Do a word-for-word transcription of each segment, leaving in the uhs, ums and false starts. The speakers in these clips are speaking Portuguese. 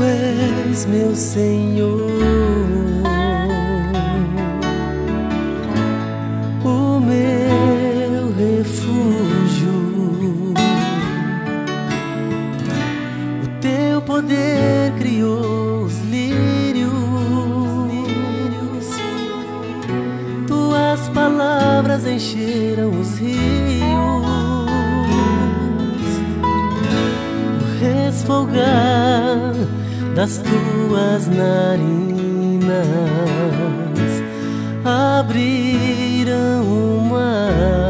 és meu Senhor, o meu refúgio. O teu poder criou os lírios, tuas palavras encheram os rios. O resfolgar das tuas narinas abriram o mar.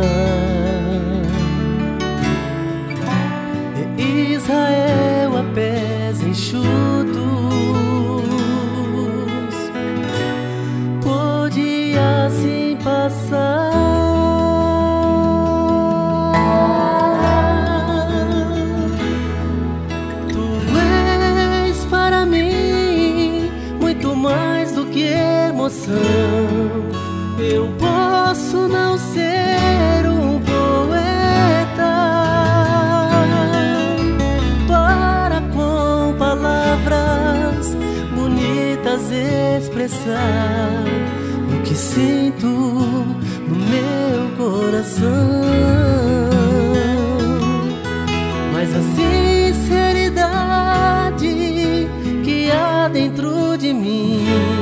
E Israel a pés enxutos pôde assim passar. Tu és para mim muito mais do que emoção. Eu posso não ser um poeta para com palavras bonitas expressar o que sinto no meu coração, mas a sinceridade que há dentro de mim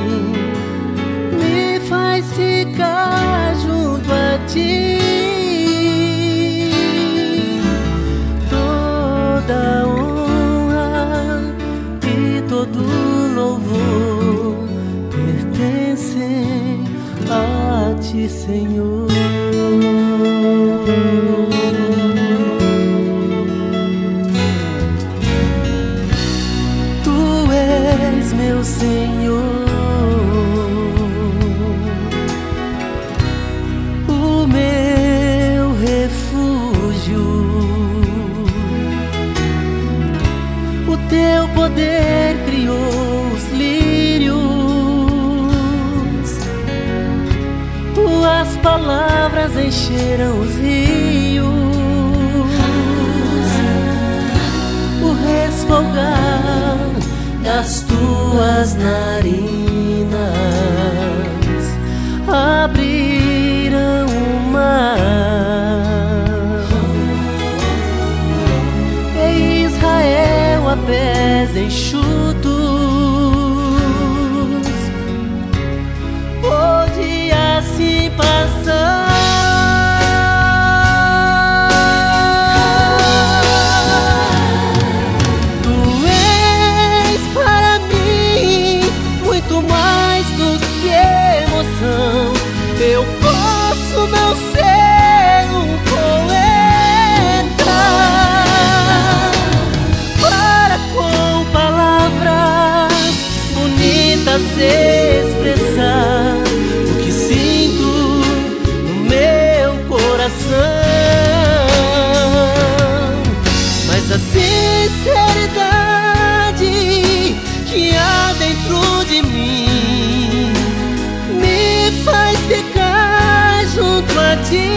me faz ficar junto a ti. Toda honra e todo louvor pertencem a ti, Senhor. Tu és meu Senhor, o meu refúgio. O teu poder criou os lírios, tuas palavras encheram os rios. O resfolgar das tuas narinas abriram o mar. E Israel a pés enxutos pôde assim passar. Tu és para mim muito mais do que emoção. Eu posso não ser um poeta para com palavras bonitas expressar o que sinto no meu coração, mas a sinceridade que há dentro de mim me faz ficar junto a ti.